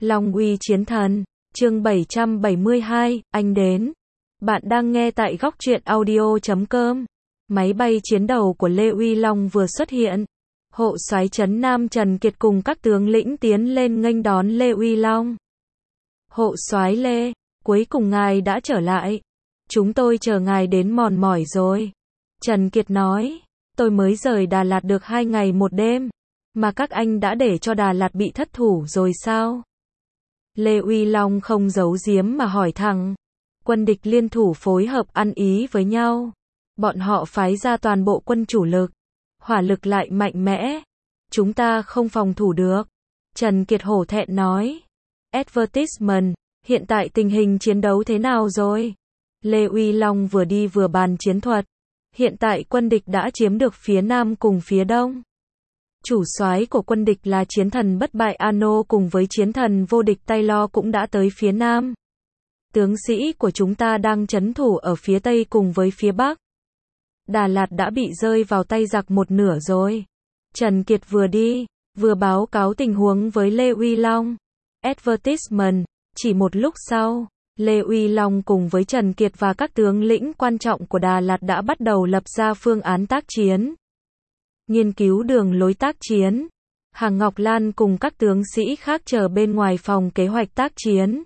Long uy chiến thần, chương 772, anh đến. Bạn đang nghe tại Góc Truyện Audio.com. Máy bay chiến đấu của Lê Uy Long vừa xuất hiện. Hộ soái trấn Nam Trần Kiệt cùng các tướng lĩnh tiến lên nghênh đón Lê Uy Long. Hộ soái Lê, cuối cùng ngài đã trở lại. Chúng tôi chờ ngài đến mòn mỏi rồi. Trần Kiệt nói, tôi mới rời Đà Lạt được 2 ngày 1 đêm. Mà các anh đã để cho Đà Lạt bị thất thủ rồi sao? Lê Uy Long không giấu giếm mà hỏi thẳng. Quân địch liên thủ phối hợp ăn ý với nhau. Bọn họ phái ra toàn bộ quân chủ lực. Hỏa lực lại mạnh mẽ. Chúng ta không phòng thủ được. Trần Kiệt hổ thẹn nói. Advertisement, hiện tại tình hình chiến đấu thế nào rồi? Lê Uy Long vừa đi vừa bàn chiến thuật. Hiện tại quân địch đã chiếm được phía Nam cùng phía Đông. Chủ soái của quân địch là chiến thần bất bại Ano cùng với chiến thần vô địch Taylor cũng đã tới phía Nam. Tướng sĩ của chúng ta đang trấn thủ ở phía Tây cùng với phía Bắc. Đà Lạt đã bị rơi vào tay giặc một nửa rồi. Trần Kiệt vừa đi, vừa báo cáo tình huống với Lê Uy Long. Advertisement, chỉ một lúc sau, Lê Uy Long cùng với Trần Kiệt và các tướng lĩnh quan trọng của Đà Lạt đã bắt đầu lập ra phương án tác chiến. Nghiên cứu đường lối tác chiến. Hàng Ngọc Lan cùng các tướng sĩ khác chờ bên ngoài phòng kế hoạch tác chiến.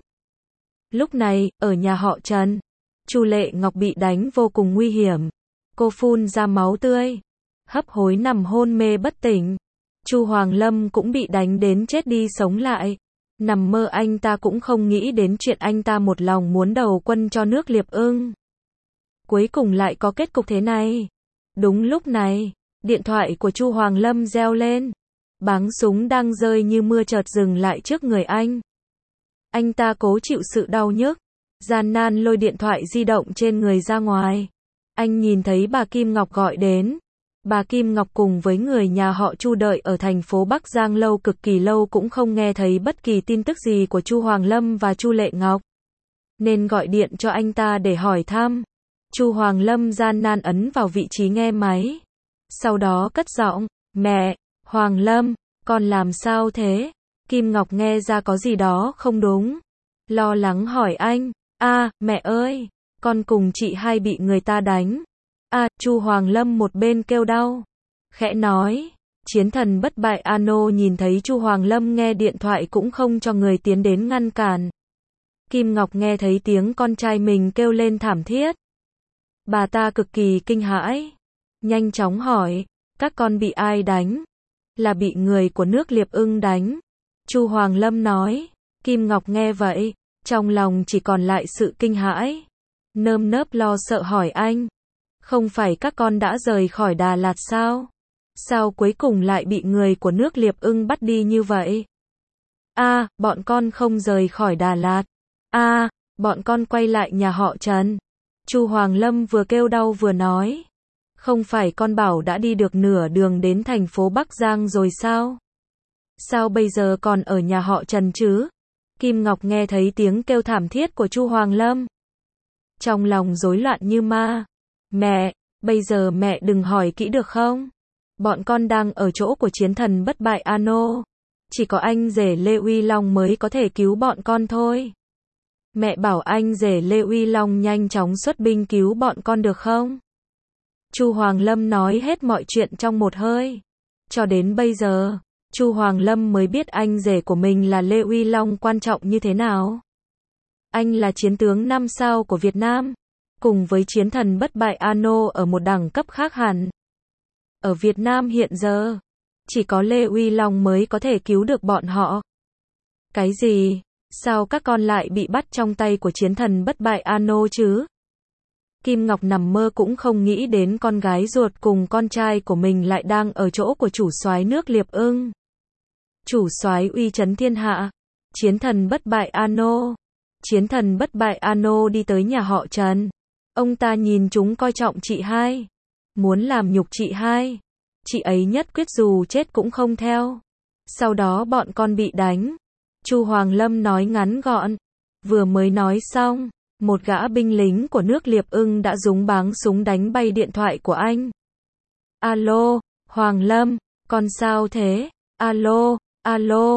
Lúc này, ở nhà họ Trần, Chu Lệ Ngọc bị đánh vô cùng nguy hiểm. Cô phun ra máu tươi, hấp hối nằm hôn mê bất tỉnh. Chu Hoàng Lâm cũng bị đánh đến chết đi sống lại. Nằm mơ anh ta cũng không nghĩ đến chuyện anh ta một lòng muốn đầu quân cho nước Liệp Ưng. Cuối cùng lại có kết cục thế này. Đúng lúc này, điện thoại của Chu Hoàng Lâm reo lên. Báng súng đang rơi như mưa chợt dừng lại trước người anh. Anh ta cố chịu sự đau nhức, gian nan lôi điện thoại di động trên người ra ngoài. Anh nhìn thấy bà Kim Ngọc gọi đến. Bà Kim Ngọc cùng với người nhà họ Chu đợi ở thành phố Bắc Giang lâu cực kỳ lâu cũng không nghe thấy bất kỳ tin tức gì của Chu Hoàng Lâm và Chu Lệ Ngọc. Nên gọi điện cho anh ta để hỏi thăm. Chu Hoàng Lâm gian nan ấn vào vị trí nghe máy. Sau đó cất giọng, mẹ, Hoàng Lâm, con làm sao thế? Kim Ngọc nghe ra có gì đó không đúng. Lo lắng hỏi anh, mẹ ơi, con cùng chị hai bị người ta đánh. Chu Hoàng Lâm một bên kêu đau. Khẽ nói, chiến thần bất bại Ano nhìn thấy Chu Hoàng Lâm nghe điện thoại cũng không cho người tiến đến ngăn cản. Kim Ngọc nghe thấy tiếng con trai mình kêu lên thảm thiết. Bà ta cực kỳ kinh hãi. Nhanh chóng hỏi, các con bị ai đánh? Là bị người của nước Liệp Ưng đánh. Chu Hoàng Lâm nói. Kim Ngọc nghe vậy, trong lòng chỉ còn lại sự kinh hãi. Nơm nớp lo sợ hỏi anh. Không phải các con đã rời khỏi Đà Lạt sao? Sao cuối cùng lại bị người của nước Liệp Ưng bắt đi như vậy? Bọn con không rời khỏi Đà Lạt. Bọn con quay lại nhà họ Trần. Chu Hoàng Lâm vừa kêu đau vừa nói. Không phải con bảo đã đi được nửa đường đến thành phố Bắc Giang rồi sao? Sao bây giờ còn ở nhà họ Trần chứ? Kim Ngọc nghe thấy tiếng kêu thảm thiết của Chu Hoàng Lâm. Trong lòng rối loạn như ma. Mẹ, bây giờ mẹ đừng hỏi kỹ được không? Bọn con đang ở chỗ của chiến thần bất bại Ano. Chỉ có anh rể Lê Uy Long mới có thể cứu bọn con thôi. Mẹ bảo anh rể Lê Uy Long nhanh chóng xuất binh cứu bọn con được không? Chu Hoàng Lâm nói hết mọi chuyện trong một hơi. Cho đến bây giờ, Chu Hoàng Lâm mới biết anh rể của mình là Lê Uy Long quan trọng như thế nào. Anh là chiến tướng 5 sao của Việt Nam, cùng với chiến thần bất bại Ano ở một đẳng cấp khác hẳn. Ở Việt Nam hiện giờ, chỉ có Lê Uy Long mới có thể cứu được bọn họ. Cái gì? Sao các con lại bị bắt trong tay của chiến thần bất bại Ano chứ? Kim Ngọc nằm mơ cũng không nghĩ đến con gái ruột cùng con trai của mình lại đang ở chỗ của chủ soái nước Liệp Ưng. Chủ soái uy chấn thiên hạ, chiến thần bất bại Ano. Chiến thần bất bại Ano đi tới nhà họ Trần. Ông ta nhìn chúng coi trọng chị hai, muốn làm nhục chị hai. Chị ấy nhất quyết dù chết cũng không theo. Sau đó bọn con bị đánh. Chu Hoàng Lâm nói ngắn gọn. Vừa mới nói xong, một gã binh lính của nước Liệp Ưng đã dùng báng súng đánh bay điện thoại của anh. Alo, Hoàng Lâm, con sao thế? Alo,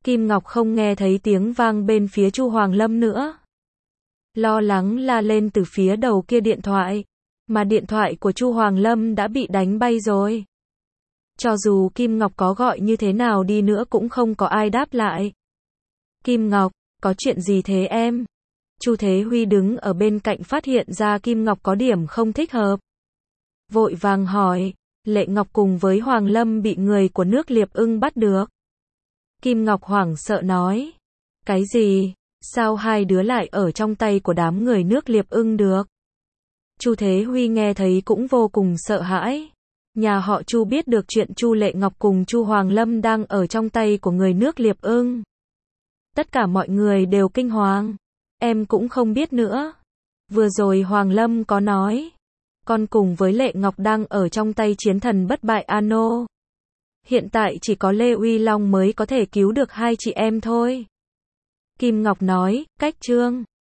Kim Ngọc không nghe thấy tiếng vang bên phía Chu Hoàng Lâm nữa. Lo lắng la lên từ phía đầu kia điện thoại, mà điện thoại của Chu Hoàng Lâm đã bị đánh bay rồi. Cho dù Kim Ngọc có gọi như thế nào đi nữa cũng không có ai đáp lại. Kim Ngọc, có chuyện gì thế em? Chu Thế Huy đứng ở bên cạnh phát hiện ra Kim Ngọc có điểm không thích hợp. Vội vàng hỏi, Lệ Ngọc cùng với Hoàng Lâm bị người của nước Liệp Ưng bắt được. Kim Ngọc hoảng sợ nói, cái gì? Sao hai đứa lại ở trong tay của đám người nước Liệp Ưng được? Chu Thế Huy nghe thấy cũng vô cùng sợ hãi. Nhà họ Chu biết được chuyện Chu Lệ Ngọc cùng Chu Hoàng Lâm đang ở trong tay của người nước Liệp Ưng. Tất cả mọi người đều kinh hoàng. Em cũng không biết nữa. Vừa rồi Hoàng Lâm có nói, con cùng với Lệ Ngọc đang ở trong tay chiến thần bất bại Ano. Hiện tại chỉ có Lê Uy Long mới có thể cứu được hai chị em thôi. Kim Ngọc nói, cách Trương